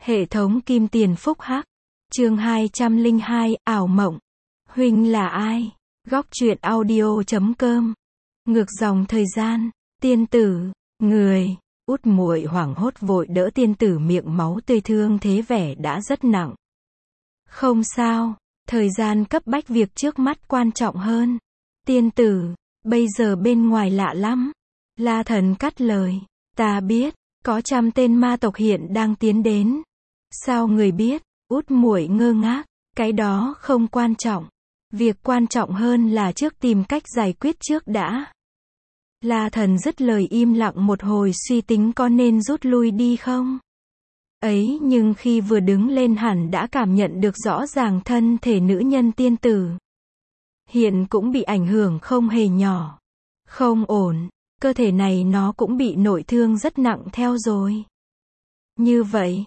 Hệ thống kim tiền phúc hắc. Chương 202, ảo mộng. Huynh là ai? Góc truyện audio.com. Ngược dòng thời gian. Tiên tử, người. Út muội hoảng hốt vội đỡ tiên tử miệng máu tươi, thương thế vẻ đã rất nặng. Không sao, thời gian cấp bách, việc trước mắt quan trọng hơn. Tiên tử, bây giờ bên ngoài lạ lắm. La Thần cắt lời. Ta biết, có 100 tên ma tộc hiện đang tiến đến. Sao người biết? Út muội ngơ ngác. Cái đó không quan trọng. Việc quan trọng hơn là trước tìm cách giải quyết trước đã. La Thần dứt lời im lặng một hồi, suy tính có nên rút lui đi không. Ấy nhưng khi vừa đứng lên hẳn đã cảm nhận được rõ ràng thân thể nữ nhân tiên tử hiện cũng bị ảnh hưởng không hề nhỏ. Không ổn, cơ thể này nó cũng bị nội thương rất nặng theo rồi. Như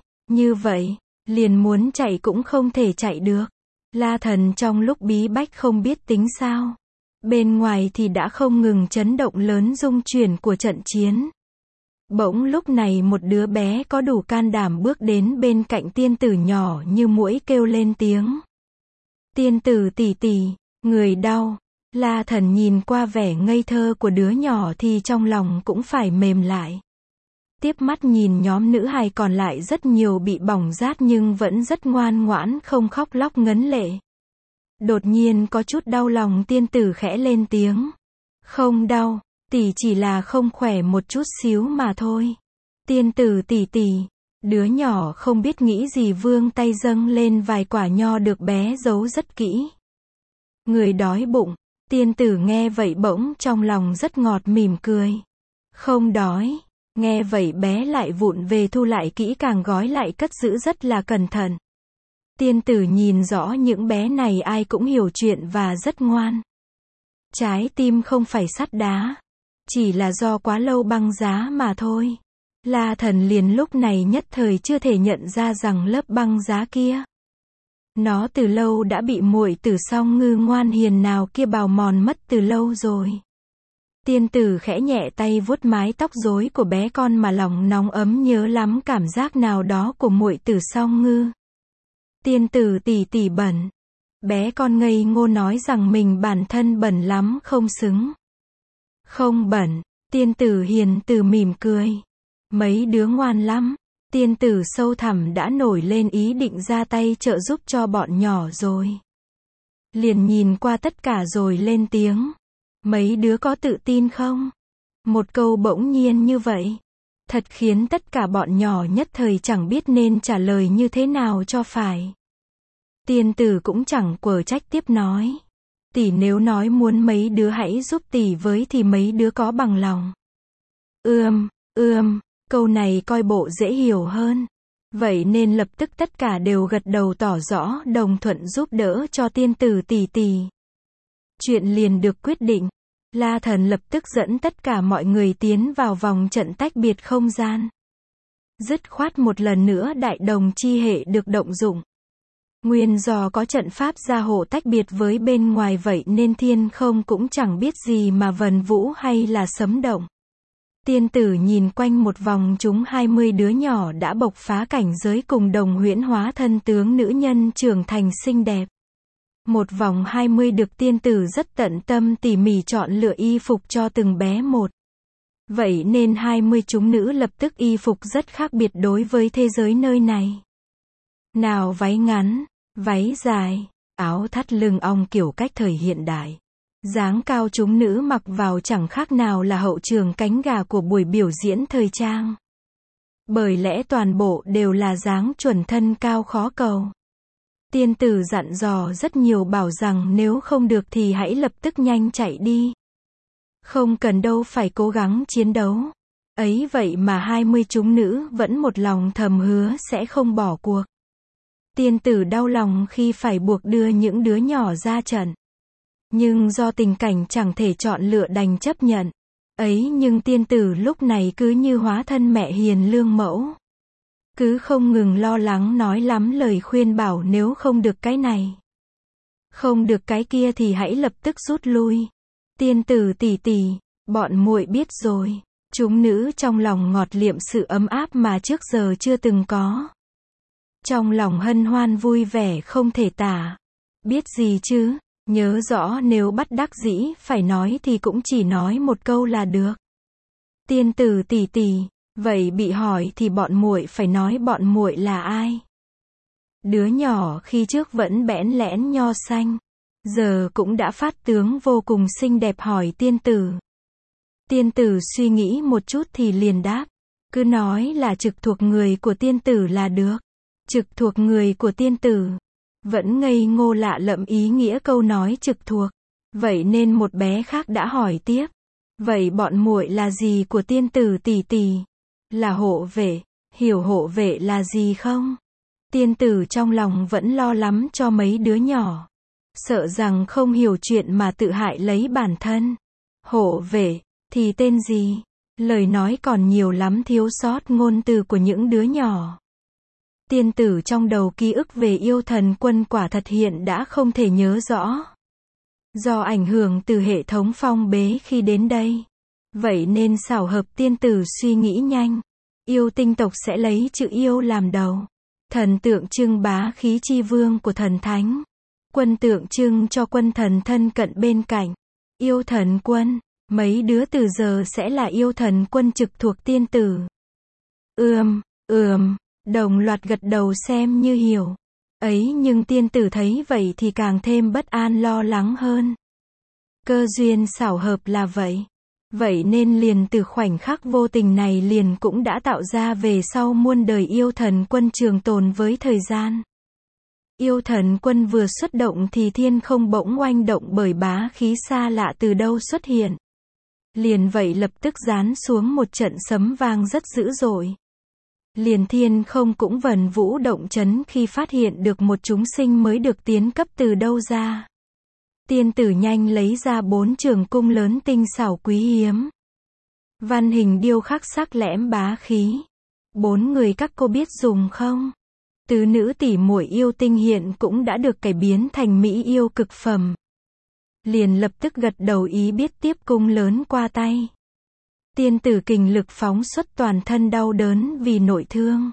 vậy, liền muốn chạy cũng không thể chạy được. La Thần trong lúc bí bách không biết tính sao. Bên ngoài thì đã không ngừng chấn động lớn rung chuyển của trận chiến. Bỗng lúc này một đứa bé có đủ can đảm bước đến bên cạnh tiên tử, nhỏ như muỗi kêu lên tiếng. Tiên tử tỷ tỷ, người đau. La Thần nhìn qua vẻ ngây thơ của đứa nhỏ thì trong lòng cũng phải mềm lại. Tiếp mắt nhìn nhóm nữ hài còn lại, rất nhiều bị bỏng rát nhưng vẫn rất ngoan ngoãn, không khóc lóc ngấn lệ. Đột nhiên có chút đau lòng, tiên tử khẽ lên tiếng. Không đau, tỷ chỉ là không khỏe một chút xíu mà thôi. Tiên tử tỷ tỷ. Đứa nhỏ không biết nghĩ gì vươn tay dâng lên vài quả nho được bé giấu rất kỹ. Người đói bụng. Tiên tử nghe vậy bỗng trong lòng rất ngọt, mỉm cười. Không đói. Nghe vậy bé lại vụng về thu lại kỹ càng, gói lại cất giữ rất là cẩn thận. Tiên tử nhìn rõ những bé này ai cũng hiểu chuyện và rất ngoan. Trái tim không phải sắt đá. Chỉ là do quá lâu băng giá mà thôi. La Thần liền lúc này nhất thời chưa thể nhận ra rằng lớp băng giá kia, nó từ lâu đã bị muội tử Song Ngư ngoan hiền nào kia bào mòn mất từ lâu rồi. Tiên tử khẽ nhẹ tay vuốt mái tóc rối của bé con mà lòng nóng ấm, nhớ lắm cảm giác nào đó của muội tử Song Ngư. Tiên tử tỷ tỷ bẩn. Bé con ngây ngô nói rằng mình bản thân bẩn lắm, không xứng. Không bẩn. Tiên tử hiền từ mỉm cười. Mấy đứa ngoan lắm. Tiên tử sâu thẳm đã nổi lên ý định ra tay trợ giúp cho bọn nhỏ rồi. Liền nhìn qua tất cả rồi lên tiếng. Mấy đứa có tự tin không? Một câu bỗng nhiên như vậy, thật khiến tất cả bọn nhỏ nhất thời chẳng biết nên trả lời như thế nào cho phải. Tiên tử cũng chẳng quở trách, tiếp nói. Tỷ nếu nói muốn mấy đứa hãy giúp tỷ với thì mấy đứa có bằng lòng? Câu này coi bộ dễ hiểu hơn. Vậy nên lập tức tất cả đều gật đầu tỏ rõ đồng thuận giúp đỡ cho tiên tử tỷ tỷ. Chuyện liền được quyết định. La Thần lập tức dẫn tất cả mọi người tiến vào vòng trận tách biệt không gian. Dứt khoát một lần nữa đại đồng chi hệ được động dụng. Nguyên do có trận pháp gia hộ tách biệt với bên ngoài, vậy nên thiên không cũng chẳng biết gì mà vần vũ hay là sấm động. Tiên tử nhìn quanh một vòng, chúng 20 đứa nhỏ đã bộc phá cảnh giới cùng đồng huyễn hóa thân tướng nữ nhân trưởng thành xinh đẹp. Một vòng 20 được tiên tử rất tận tâm tỉ mỉ chọn lựa y phục cho từng bé một. Vậy nên 20 chúng nữ lập tức y phục rất khác biệt đối với thế giới nơi này. Nào váy ngắn, váy dài, áo thắt lưng ong kiểu cách thời hiện đại. Dáng cao chúng nữ mặc vào chẳng khác nào là hậu trường cánh gà của buổi biểu diễn thời trang. Bởi lẽ toàn bộ đều là dáng chuẩn, thân cao khó cầu. Tiên tử dặn dò rất nhiều, bảo rằng nếu không được thì hãy lập tức nhanh chạy đi. Không cần đâu phải cố gắng chiến đấu. Ấy vậy mà 20 chúng nữ vẫn một lòng thầm hứa sẽ không bỏ cuộc. Tiên tử đau lòng khi phải buộc đưa những đứa nhỏ ra trận. Nhưng do tình cảnh chẳng thể chọn lựa đành chấp nhận. Ấy nhưng tiên tử lúc này cứ như hóa thân mẹ hiền lương mẫu. Cứ không ngừng lo lắng nói lắm lời khuyên bảo nếu không được cái này, không được cái kia thì hãy lập tức rút lui. Tiên tử tỷ tỷ, bọn muội biết rồi. Chúng nữ trong lòng ngọt liệm sự ấm áp mà trước giờ chưa từng có. Trong lòng hân hoan vui vẻ không thể tả. Biết gì chứ, nhớ rõ nếu bắt đắc dĩ phải nói thì cũng chỉ nói một câu là được. Tiên tử tỷ tỷ, vậy bị hỏi thì bọn muội phải nói bọn muội là ai? Đứa nhỏ khi trước vẫn bẽn lẽn nho xanh, giờ cũng đã phát tướng vô cùng xinh đẹp hỏi tiên tử. Tiên tử suy nghĩ một chút thì liền đáp, cứ nói là trực thuộc người của tiên tử là được. Trực thuộc người của tiên tử. Vẫn ngây ngô lạ lẫm ý nghĩa câu nói trực thuộc. Vậy nên một bé khác đã hỏi tiếp. Vậy bọn muội là gì của tiên tử tỷ tỷ? Là hộ vệ, hiểu hộ vệ là gì không? Tiên tử trong lòng vẫn lo lắm cho mấy đứa nhỏ. Sợ rằng không hiểu chuyện mà tự hại lấy bản thân. Hộ vệ, thì tên gì? Lời nói còn nhiều lắm thiếu sót ngôn từ của những đứa nhỏ. Tiên tử trong đầu ký ức về yêu thần quân quả thật hiện đã không thể nhớ rõ. Do ảnh hưởng từ hệ thống phong bế khi đến đây. Vậy nên xảo hợp tiên tử suy nghĩ nhanh. Yêu tinh tộc sẽ lấy chữ yêu làm đầu. Thần tượng trưng bá khí chi vương của thần thánh. Quân tượng trưng cho quân thần thân cận bên cạnh. Yêu thần quân. Mấy đứa từ giờ sẽ là yêu thần quân trực thuộc tiên tử. Đồng loạt gật đầu xem như hiểu. Ấy nhưng tiên tử thấy vậy thì càng thêm bất an lo lắng hơn. Cơ duyên xảo hợp là vậy. Vậy nên liền từ khoảnh khắc vô tình này liền cũng đã tạo ra về sau muôn đời yêu thần quân trường tồn với thời gian. Yêu thần quân vừa xuất động thì thiên không bỗng oanh động bởi bá khí xa lạ từ đâu xuất hiện. Liền vậy lập tức giáng xuống một trận sấm vang rất dữ dội. Liền thiên không cũng vần vũ động chấn khi phát hiện được một chúng sinh mới được tiến cấp từ đâu ra. Tiên tử nhanh lấy ra 4 trường cung lớn tinh xảo quý hiếm. Văn hình điêu khắc sắc lẻm bá khí. 4 người các cô biết dùng không? Tứ nữ tỷ muội yêu tinh hiện cũng đã được cải biến thành mỹ yêu cực phẩm. Liền lập tức gật đầu ý biết tiếp cung lớn qua tay. Tiên tử kình lực phóng xuất toàn thân đau đớn vì nội thương.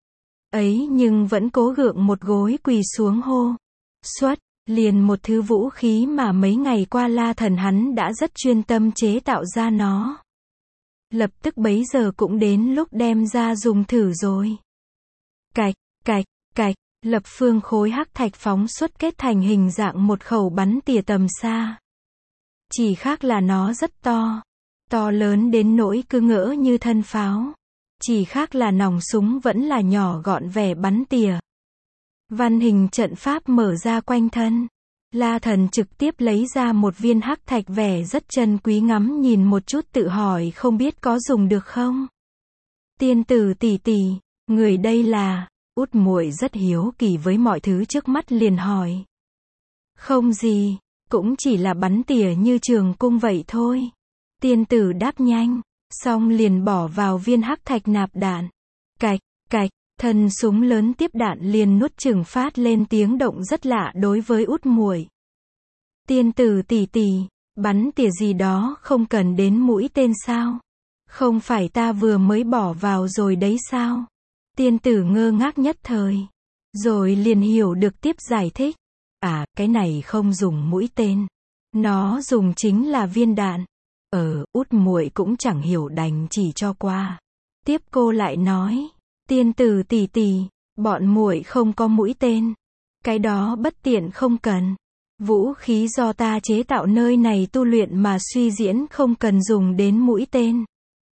Ấy nhưng vẫn cố gượng một gối quỳ xuống hô. Xuất, liền một thứ vũ khí mà mấy ngày qua La Thần hắn đã rất chuyên tâm chế tạo ra nó. Lập tức bấy giờ cũng đến lúc đem ra dùng thử rồi. Cạch, cạch, cạch, lập phương khối hắc thạch phóng xuất kết thành hình dạng một khẩu bắn tỉa tầm xa. Chỉ khác là nó rất to. To lớn đến nỗi cứ ngỡ như thân pháo. Chỉ khác là nòng súng vẫn là nhỏ gọn vẻ bắn tỉa. Văn hình trận pháp mở ra quanh thân. La Thần trực tiếp lấy ra một viên hắc thạch vẻ rất chân quý ngắm nhìn một chút tự hỏi không biết có dùng được không. Tiên tử tỷ tỷ, người đây là, út muội rất hiếu kỳ với mọi thứ trước mắt liền hỏi. Không gì, cũng chỉ là bắn tỉa như trường cung vậy thôi. Tiên tử đáp nhanh, xong liền bỏ vào viên hắc thạch nạp đạn. Cạch, cạch, thân súng lớn tiếp đạn liền nuốt chửng phát lên tiếng động rất lạ đối với út muội. Tiên tử tỷ tỷ, bắn tỉa gì đó không cần đến mũi tên sao? Không phải ta vừa mới bỏ vào rồi đấy sao? Tiên tử ngơ ngác nhất thời. Rồi liền hiểu được tiếp giải thích. À, cái này không dùng mũi tên. Nó dùng chính là viên đạn. Út muội cũng chẳng hiểu đành chỉ cho qua. Tiếp cô lại nói. Tiên tử tỷ tỷ, bọn muội không có mũi tên. Cái đó bất tiện không cần. Vũ khí do ta chế tạo nơi này tu luyện mà suy diễn không cần dùng đến mũi tên.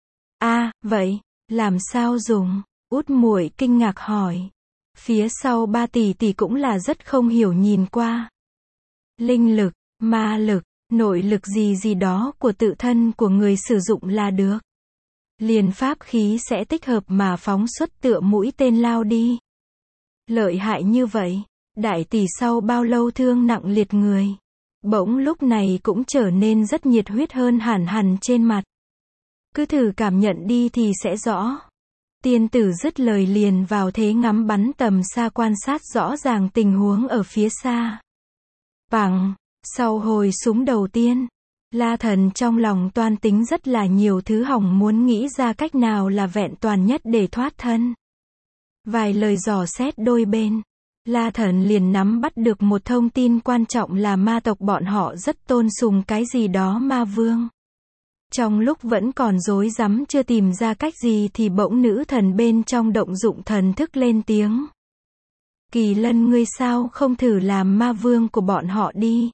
À, vậy, làm sao dùng? Út muội kinh ngạc hỏi. Phía sau ba tỷ tỷ cũng là rất không hiểu nhìn qua. Linh lực, ma lực, nội lực gì gì đó của tự thân của người sử dụng là được. Liền pháp khí sẽ tích hợp mà phóng xuất tựa mũi tên lao đi. Lợi hại như vậy, đại tỷ sau bao lâu thương nặng liệt người. Bỗng lúc này cũng trở nên rất nhiệt huyết hơn hẳn hẳn trên mặt. Cứ thử cảm nhận đi thì sẽ rõ. Tiên tử dứt lời liền vào thế ngắm bắn tầm xa quan sát rõ ràng tình huống ở phía xa. Bằng, sau hồi súng đầu tiên, La Thần trong lòng toan tính rất là nhiều thứ hỏng muốn nghĩ ra cách nào là vẹn toàn nhất để thoát thân. Vài lời dò xét đôi bên. La Thần liền nắm bắt được một thông tin quan trọng là ma tộc bọn họ rất tôn sùng cái gì đó ma vương. Trong lúc vẫn còn rối rắm chưa tìm ra cách gì thì bỗng nữ thần bên trong động dụng thần thức lên tiếng. Kỳ Lân ngươi sao không thử làm ma vương của bọn họ đi?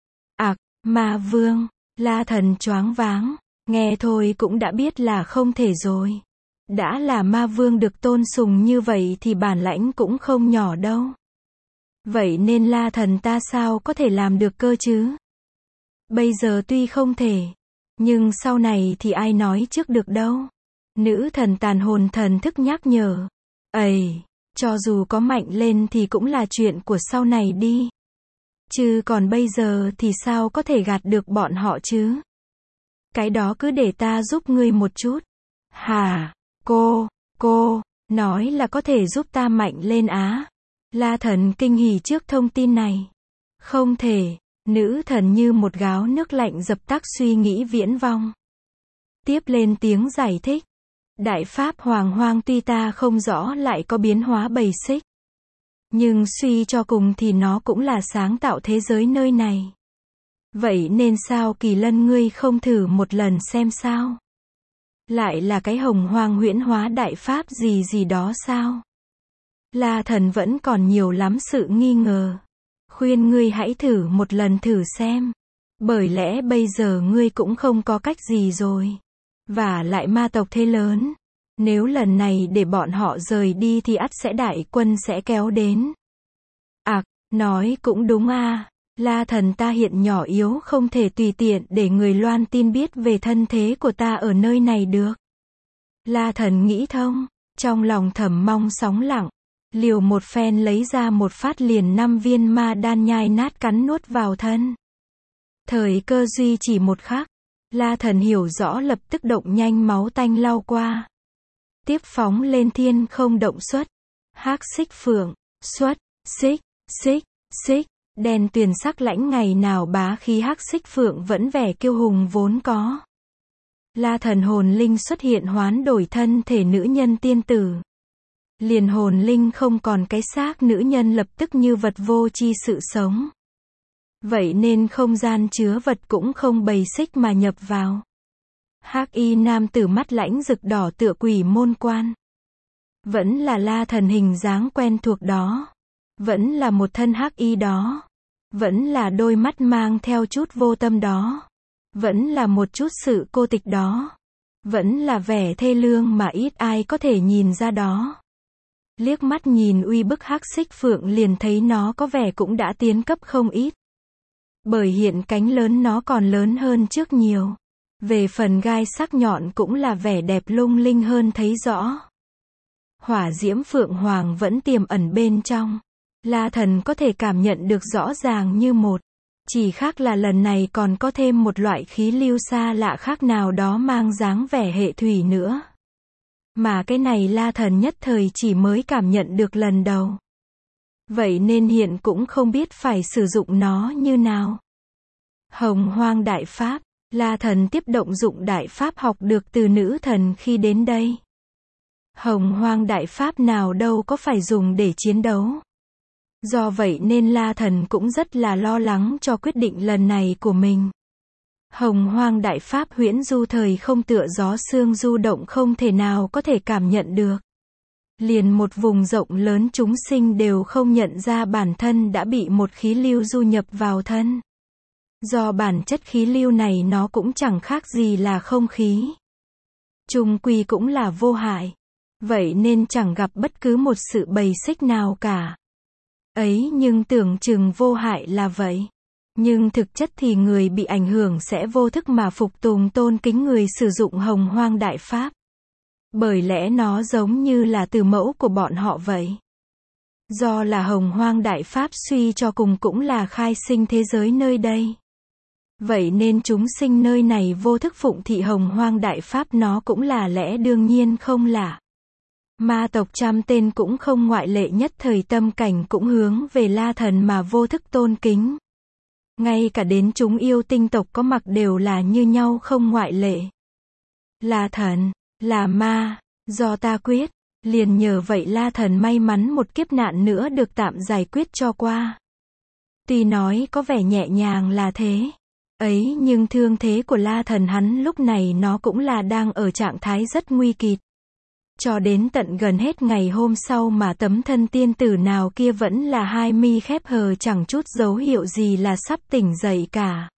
Ma vương, La Thần choáng váng, nghe thôi cũng đã biết là không thể rồi. Đã là ma vương được tôn sùng như vậy thì bản lãnh cũng không nhỏ đâu. Vậy nên La Thần ta sao có thể làm được cơ chứ? Bây giờ tuy không thể, nhưng sau này thì ai nói trước được đâu. Nữ thần tàn hồn thần thức nhắc nhở. Cho dù có mạnh lên thì cũng là chuyện của sau này đi. Chứ còn bây giờ thì sao có thể gạt được bọn họ chứ? Cái đó cứ để ta giúp ngươi một chút. Hả? Cô, nói là có thể giúp ta mạnh lên á? La Thần kinh hỉ trước thông tin này. Không thể, nữ thần như một gáo nước lạnh dập tắt suy nghĩ viễn vong. Tiếp lên tiếng giải thích. Đại pháp hoàng hoang tuy ta không rõ lại có biến hóa bầy xích. Nhưng suy cho cùng thì nó cũng là sáng tạo thế giới nơi này. Vậy nên sao Kỳ Lân ngươi không thử một lần xem sao? Lại là cái hồng hoang huyễn hóa đại pháp gì đó sao? La Thần vẫn còn nhiều lắm sự nghi ngờ. Khuyên ngươi hãy thử một lần thử xem. Bởi lẽ bây giờ ngươi cũng không có cách gì rồi. Và lại ma tộc thế lớn. Nếu lần này để bọn họ rời đi thì ắt sẽ đại quân sẽ kéo đến. Nói cũng đúng à. La Thần ta hiện nhỏ yếu không thể tùy tiện để người loan tin biết về thân thế của ta ở nơi này được. La Thần nghĩ thông, trong lòng thầm mong sóng lặng. Liều một phen lấy ra một phát liền 5 viên ma đan nhai nát cắn nuốt vào thân. Thời cơ duy chỉ một khắc. La Thần hiểu rõ lập tức động nhanh máu tanh lao qua. Tiếp phóng lên thiên không động xuất. Hắc xích phượng, xuất, xích, đèn tuyền sắc lãnh ngày nào bá khí hắc xích phượng vẫn vẻ kiêu hùng vốn có. La Thần hồn linh xuất hiện hoán đổi thân thể nữ nhân tiên tử. Liền hồn linh không còn cái xác nữ nhân lập tức như vật vô tri sự sống. Vậy nên không gian chứa vật cũng không bầy xích mà nhập vào. Hắc y nam tử mắt lãnh rực đỏ tựa quỷ môn quan. Vẫn là La Thần hình dáng quen thuộc đó. Vẫn là một thân hắc y đó. Vẫn là đôi mắt mang theo chút vô tâm đó. Vẫn là một chút sự cô tịch đó. Vẫn là vẻ thê lương mà ít ai có thể nhìn ra đó. Liếc mắt nhìn uy bức hắc xích phượng liền thấy nó có vẻ cũng đã tiến cấp không ít. Bởi hiện cánh lớn nó còn lớn hơn trước nhiều. Về phần gai sắc nhọn cũng là vẻ đẹp lung linh hơn thấy rõ. Hỏa diễm phượng hoàng vẫn tiềm ẩn bên trong. La Thần có thể cảm nhận được rõ ràng như một. Chỉ khác là lần này còn có thêm một loại khí lưu xa lạ khác nào đó mang dáng vẻ hệ thủy nữa. Mà cái này La Thần nhất thời chỉ mới cảm nhận được lần đầu. Vậy nên hiện cũng không biết phải sử dụng nó như nào. Hồng hoang đại pháp. La Thần tiếp động dụng đại pháp học được từ nữ thần khi đến đây. Hồng hoang đại pháp nào đâu có phải dùng để chiến đấu. Do vậy nên La Thần cũng rất là lo lắng cho quyết định lần này của mình. Hồng hoang đại pháp huyễn du thời không tựa gió sương du động không thể nào có thể cảm nhận được. Liền một vùng rộng lớn chúng sinh đều không nhận ra bản thân đã bị một khí lưu du nhập vào thân. Do bản chất khí lưu này nó cũng chẳng khác gì là không khí. Chung quy cũng là vô hại. Vậy nên chẳng gặp bất cứ một sự bầy xích nào cả. Ấy nhưng tưởng chừng vô hại là vậy. Nhưng thực chất thì người bị ảnh hưởng sẽ vô thức mà phục tùng tôn kính người sử dụng hồng hoang đại pháp. Bởi lẽ nó giống như là từ mẫu của bọn họ vậy. Do là hồng hoang đại pháp suy cho cùng cũng là khai sinh thế giới nơi đây. Vậy nên chúng sinh nơi này vô thức phụng thị hồng hoang đại pháp nó cũng là lẽ đương nhiên không lạ. Ma tộc trăm tên cũng không ngoại lệ nhất thời tâm cảnh cũng hướng về La Thần mà vô thức tôn kính. Ngay cả đến chúng yêu tinh tộc có mặc đều là như nhau không ngoại lệ. La Thần, là ma, do ta quyết, Liền nhờ vậy La Thần may mắn một kiếp nạn nữa được tạm giải quyết cho qua. Tuy nói có vẻ nhẹ nhàng là thế. Ấy nhưng thương thế của La Thần hắn lúc này nó cũng là đang ở trạng thái rất nguy kịch. Cho đến tận gần hết ngày hôm sau mà tấm thân tiên tử nào kia vẫn là hai mi khép hờ chẳng chút dấu hiệu gì là sắp tỉnh dậy cả.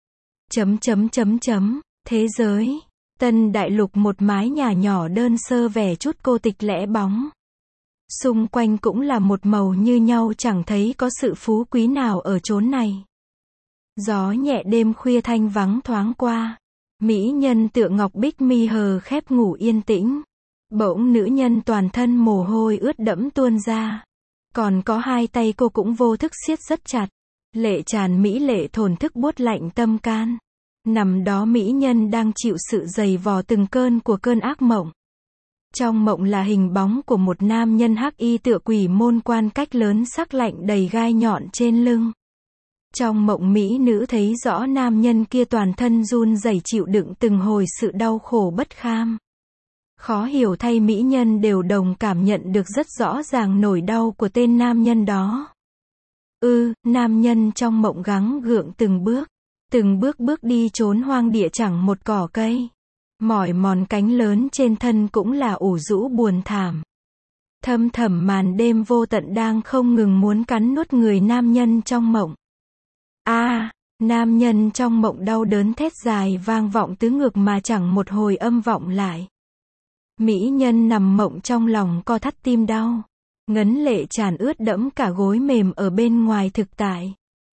Thế giới. Tân đại lục một mái nhà nhỏ đơn sơ vẻ chút cô tịch lẻ bóng. Xung quanh cũng là một màu như nhau chẳng thấy có sự phú quý nào ở chốn này. Gió nhẹ đêm khuya thanh vắng thoáng qua. Mỹ nhân tựa ngọc bích mi hờ khép ngủ yên tĩnh. Bỗng nữ nhân toàn thân mồ hôi ướt đẫm tuôn ra. Còn có hai tay cô cũng vô thức siết rất chặt. Lệ tràn mỹ lệ thổn thức buốt lạnh tâm can. Nằm đó mỹ nhân đang chịu sự dày vò từng cơn của cơn ác mộng. Trong mộng là hình bóng của một nam nhân hắc y tựa quỷ môn quan cách lớn sắc lạnh đầy gai nhọn trên lưng. Trong mộng mỹ nữ thấy rõ nam nhân kia toàn thân run rẩy chịu đựng từng hồi sự đau khổ bất kham. Khó hiểu thay mỹ nhân đều đồng cảm nhận được rất rõ ràng nỗi đau của tên nam nhân đó. Nam nhân trong mộng gắng gượng từng bước bước đi trốn hoang địa chẳng một cỏ cây. Mỏi mòn cánh lớn trên thân cũng là ủ rũ buồn thảm. Thâm thẳm màn đêm vô tận đang không ngừng muốn cắn nuốt người nam nhân trong mộng. Nam nhân trong mộng đau đớn thét dài vang vọng tứ ngược mà chẳng một hồi âm vọng lại. Mỹ nhân nằm mộng trong lòng co thắt tim đau. Ngấn lệ tràn ướt đẫm cả gối mềm ở bên ngoài thực tại.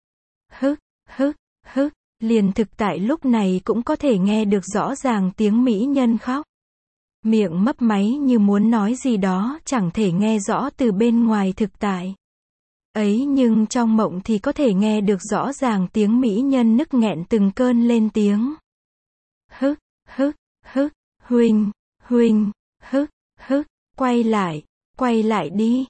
Liền thực tại lúc này cũng có thể nghe được rõ ràng tiếng mỹ nhân khóc. Miệng mấp máy như muốn nói gì đó chẳng thể nghe rõ từ bên ngoài thực tại. Ấy nhưng trong mộng thì có thể nghe được rõ ràng tiếng mỹ nhân nức nghẹn từng cơn lên tiếng. Huynh, quay lại đi,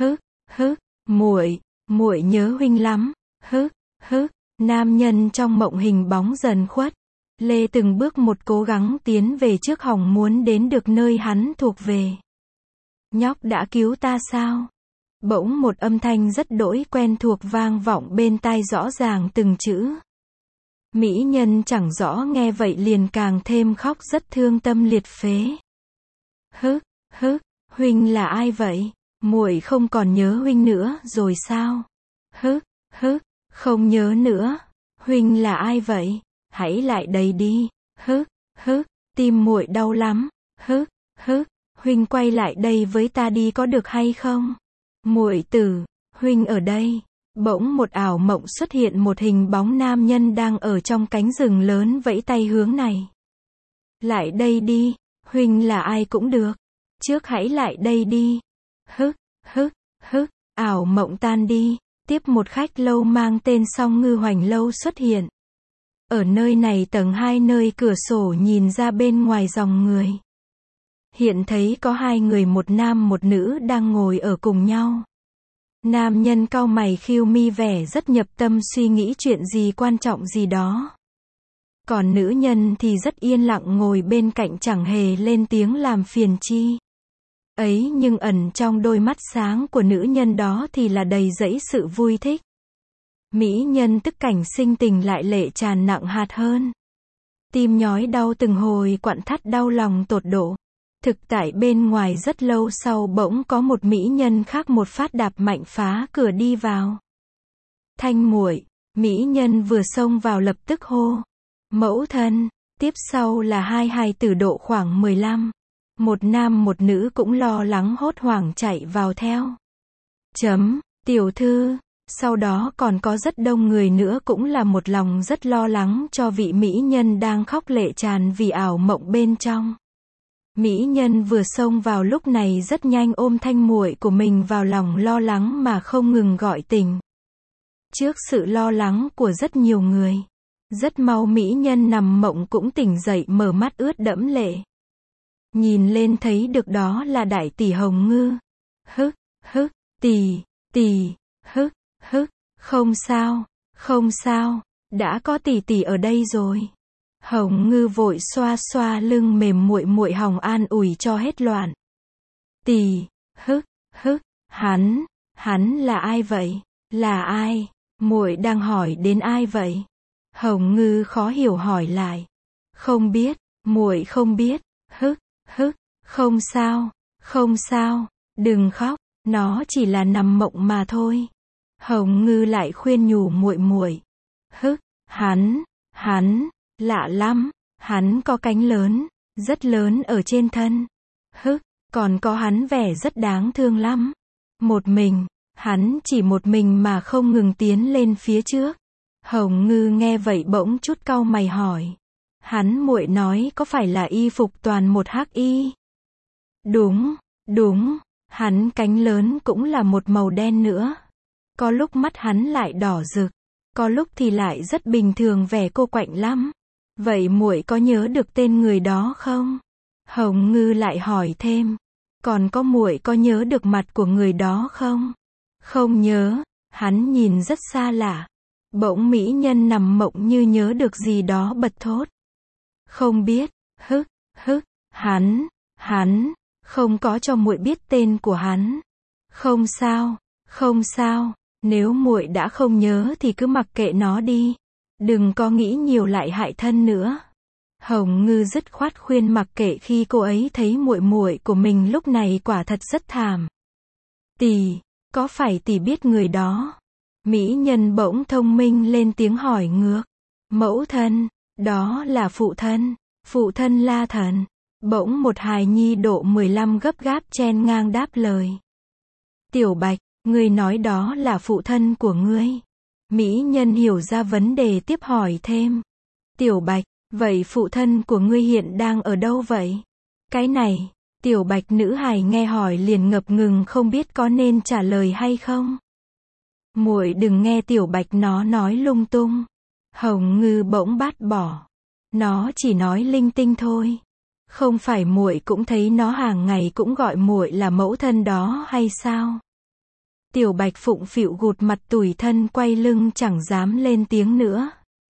muội nhớ huynh lắm, Nam nhân trong mộng hình bóng dần khuất. Lê từng bước một cố gắng tiến về trước hòng muốn đến được nơi hắn thuộc về. Nhóc đã cứu ta sao? Bỗng một âm thanh rất đỗi quen thuộc vang vọng bên tai rõ ràng từng chữ. Mỹ nhân chẳng rõ nghe vậy liền càng thêm khóc rất thương tâm liệt phế. Huynh là ai vậy? Muội không còn nhớ huynh nữa rồi sao? Không nhớ nữa. Huynh là ai vậy? Hãy lại đây đi. Tim muội đau lắm. Huynh quay lại đây với ta đi có được hay không? Muội tử, huynh ở đây. Bỗng một ảo mộng xuất hiện một hình bóng nam nhân đang ở trong cánh rừng lớn vẫy tay hướng này. Lại đây đi, huynh là ai cũng được. Trước hãy lại đây đi. Ảo mộng tan đi. Tiếp một khách lâu mang tên Song Ngư Hoành Lâu xuất hiện. Ở nơi này tầng 2 nơi cửa sổ nhìn ra bên ngoài dòng người. Hiện thấy có hai người một nam một nữ đang ngồi ở cùng nhau. Nam nhân cau mày khiêu mi vẻ rất nhập tâm suy nghĩ chuyện gì quan trọng gì đó. Còn nữ nhân thì rất yên lặng ngồi bên cạnh chẳng hề lên tiếng làm phiền chi. Ấy nhưng ẩn trong đôi mắt sáng của nữ nhân đó thì là đầy dẫy sự vui thích. Mỹ nhân tức cảnh sinh tình lại lệ tràn nặng hạt hơn. Tim nhói đau từng hồi quặn thắt đau lòng tột độ. Thực tại bên ngoài rất lâu sau bỗng có một mỹ nhân khác một phát đạp mạnh phá cửa đi vào. Thanh muội, mỹ nhân vừa xông vào lập tức hô. Mẫu thân, tiếp sau là hai hài tử độ khoảng 15. Một nam một nữ cũng lo lắng hốt hoảng chạy vào theo. Tiểu thư, sau đó còn có rất đông người nữa cũng là một lòng rất lo lắng cho vị mỹ nhân đang khóc lệ tràn vì ảo mộng bên trong. Mỹ nhân vừa xông vào lúc này rất nhanh ôm thanh muội của mình vào lòng lo lắng mà không ngừng gọi tình. Trước sự lo lắng của rất nhiều người, rất mau mỹ nhân nằm mộng cũng tỉnh dậy mở mắt ướt đẫm lệ. Nhìn lên thấy được đó là đại tỷ Hồng Ngư. Tỷ, không sao, đã có tỷ tỷ ở đây rồi. Hồng Ngư vội xoa xoa lưng mềm muội muội hòng an ủi cho hết loạn. Tì, hức, hắn là ai vậy? Là ai? Muội đang hỏi đến ai vậy? Hồng Ngư khó hiểu hỏi lại. Không biết, muội không biết. Hức, không sao, đừng khóc, nó chỉ là nằm mộng mà thôi. Hồng Ngư lại khuyên nhủ muội. Hắn, lạ lắm, hắn có cánh lớn, rất lớn ở trên thân. Còn có hắn vẻ rất đáng thương lắm. Một mình, hắn chỉ một mình mà không ngừng tiến lên phía trước. Hồng Ngư nghe vậy bỗng chút cau mày hỏi. Hắn muội nói có phải là y phục toàn một hắc y? Đúng, hắn cánh lớn cũng là một màu đen nữa. Có lúc mắt hắn lại đỏ rực, có lúc thì lại rất bình thường vẻ cô quạnh lắm. Vậy muội có nhớ được tên người đó không? Hồng Ngư lại hỏi thêm. Còn có muội có nhớ được mặt của người đó không? Không nhớ, hắn nhìn rất xa lạ. Bỗng mỹ nhân nằm mộng như nhớ được gì đó bật thốt. Không biết, hắn, không có cho muội biết tên của hắn. Không sao, nếu muội đã không nhớ thì cứ mặc kệ nó đi. Đừng có nghĩ nhiều lại hại thân nữa. Hồng Ngư dứt khoát khuyên mặc kệ khi cô ấy thấy muội của mình lúc này quả thật rất thảm. Tì, có phải tì biết người đó? Mỹ nhân bỗng thông minh lên tiếng hỏi ngược. Mẫu thân, đó là phụ thân La Thần. Bỗng một hài nhi độ 15 gấp gáp chen ngang đáp lời. Tiểu Bạch, ngươi nói đó là phụ thân của ngươi. Mỹ nhân hiểu ra vấn đề tiếp hỏi thêm. Tiểu Bạch, vậy phụ thân của ngươi hiện đang ở đâu vậy? Cái này, Tiểu Bạch nữ hài nghe hỏi liền ngập ngừng không biết có nên trả lời hay không. Muội đừng nghe Tiểu Bạch nó nói lung tung. Hồng Ngư bỗng bát bỏ. Nó chỉ nói linh tinh thôi. Không phải muội cũng thấy nó hàng ngày cũng gọi muội là mẫu thân đó hay sao? Tiểu Bạch phụng phịu gụt mặt tủi thân quay lưng chẳng dám lên tiếng nữa.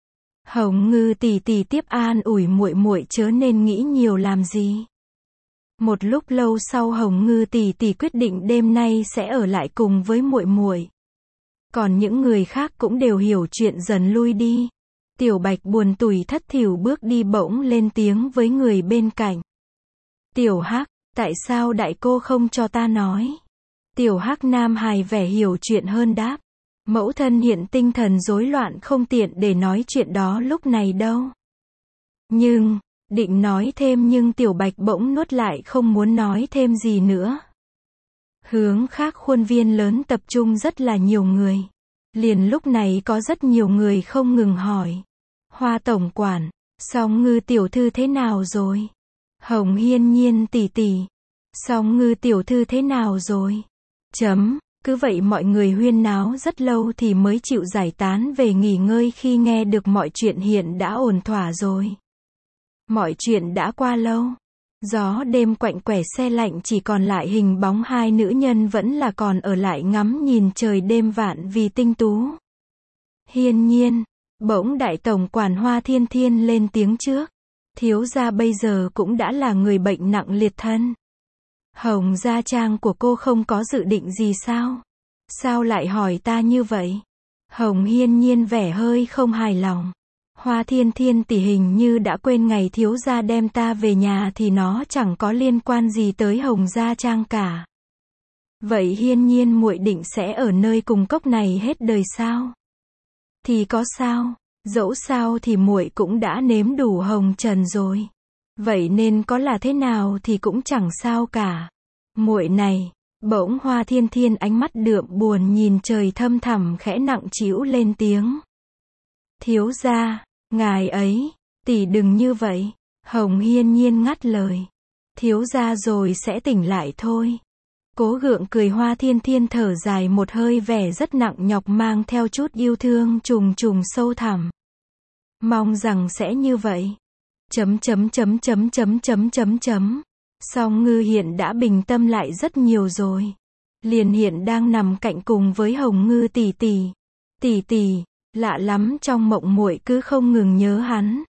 Hồng Ngư tỉ tiếp an ủi muội chớ nên nghĩ nhiều làm gì. Một lúc lâu sau Hồng Ngư tỉ quyết định đêm nay sẽ ở lại cùng với muội. Còn những người khác cũng đều hiểu chuyện dần lui đi. Tiểu Bạch buồn tủi thất thểu bước đi bỗng lên tiếng với người bên cạnh. Tiểu Hắc, tại sao đại cô không cho ta nói? Tiểu Hắc nam hài vẻ hiểu chuyện hơn đáp. Mẫu thân hiện tinh thần rối loạn không tiện để nói chuyện đó lúc này đâu. Nhưng, định nói thêm nhưng Tiểu Bạch bỗng nuốt lại không muốn nói thêm gì nữa. Hướng khác khuôn viên lớn tập trung rất là nhiều người. Liền lúc này có rất nhiều người không ngừng hỏi. Hoa tổng quản, Song Ngư tiểu thư thế nào rồi? Hồng Hiên Nhiên tỷ, Song Ngư tiểu thư thế nào rồi? Cứ vậy mọi người huyên náo rất lâu thì mới chịu giải tán về nghỉ ngơi khi nghe được mọi chuyện hiện đã ổn thỏa rồi. Mọi chuyện đã qua lâu. Gió đêm quạnh quẻ se lạnh chỉ còn lại hình bóng hai nữ nhân vẫn là còn ở lại ngắm nhìn trời đêm vạn vì tinh tú. Hiên Nhiên, bỗng đại tổng quản Hoa Thiên Thiên lên tiếng trước. Thiếu gia bây giờ cũng đã là người bệnh nặng liệt thân. Hồng gia trang của cô không có dự định gì sao? Sao lại hỏi ta như vậy? Hồng Hiên Nhiên vẻ hơi không hài lòng. Hoa Thiên Thiên tỷ hình như đã quên ngày thiếu gia đem ta về nhà thì nó chẳng có liên quan gì tới Hồng gia trang cả. Vậy Hiên Nhiên muội định sẽ ở nơi cùng cốc này hết đời sao? Thì có sao, dẫu sao thì muội cũng đã nếm đủ hồng trần rồi. Vậy nên có là thế nào thì cũng chẳng sao cả. Muội này, bỗng Hoa Thiên Thiên ánh mắt đượm buồn nhìn trời thâm thẳm khẽ nặng trĩu lên tiếng. Thiếu gia, ngài ấy, tỷ đừng như vậy. Hồng Hiên Nhiên ngắt lời. Thiếu gia rồi sẽ tỉnh lại thôi. Cố gượng cười Hoa Thiên Thiên thở dài một hơi vẻ rất nặng nhọc mang theo chút yêu thương trùng sâu thẳm. Mong rằng sẽ như vậy. Song Ngư hiện đã bình tâm lại rất nhiều rồi. Liền hiện đang nằm cạnh cùng với Hồng Ngư tỷ. Lạ lắm trong mộng muội cứ không ngừng nhớ hắn.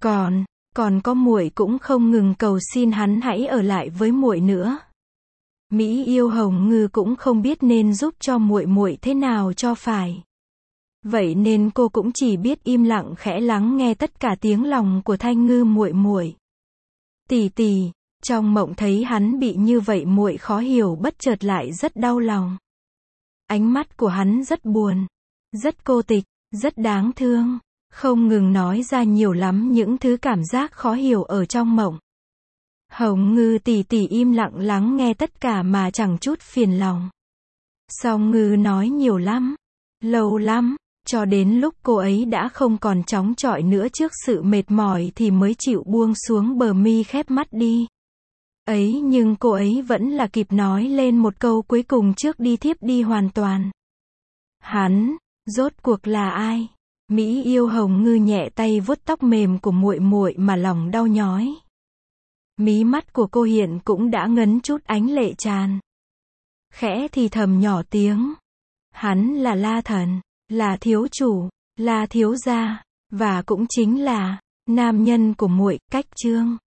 Còn có muội cũng không ngừng cầu xin hắn hãy ở lại với muội nữa. Mỹ yêu Hồng Ngư cũng không biết nên giúp cho muội muội thế nào cho phải. Vậy nên cô cũng chỉ biết im lặng khẽ lắng nghe tất cả tiếng lòng của Thanh Ngư muội muội. Tỷ tỷ, trong mộng thấy hắn bị như vậy muội khó hiểu bất chợt lại rất đau lòng. Ánh mắt của hắn rất buồn, rất cô tịch, rất đáng thương, không ngừng nói ra nhiều lắm những thứ cảm giác khó hiểu ở trong mộng. Hồng Ngư tỷ tỷ im lặng lắng nghe tất cả mà chẳng chút phiền lòng. Song Ngư nói nhiều lắm, lâu lắm, cho đến lúc cô ấy đã không còn chống chọi nữa trước sự mệt mỏi thì mới chịu buông xuống bờ mi khép mắt đi. Ấy nhưng cô ấy vẫn là kịp nói lên một câu cuối cùng trước đi thiếp đi hoàn toàn. Hắn, rốt cuộc là ai? Mỹ yêu Hồng Ngư nhẹ tay vuốt tóc mềm của muội muội mà lòng đau nhói. Mí mắt của cô hiện cũng đã ngấn chút ánh lệ tràn. Khẽ thì thầm nhỏ tiếng. Hắn là La Thần, là thiếu chủ, là thiếu gia, và cũng chính là nam nhân của muội, Cách Trương.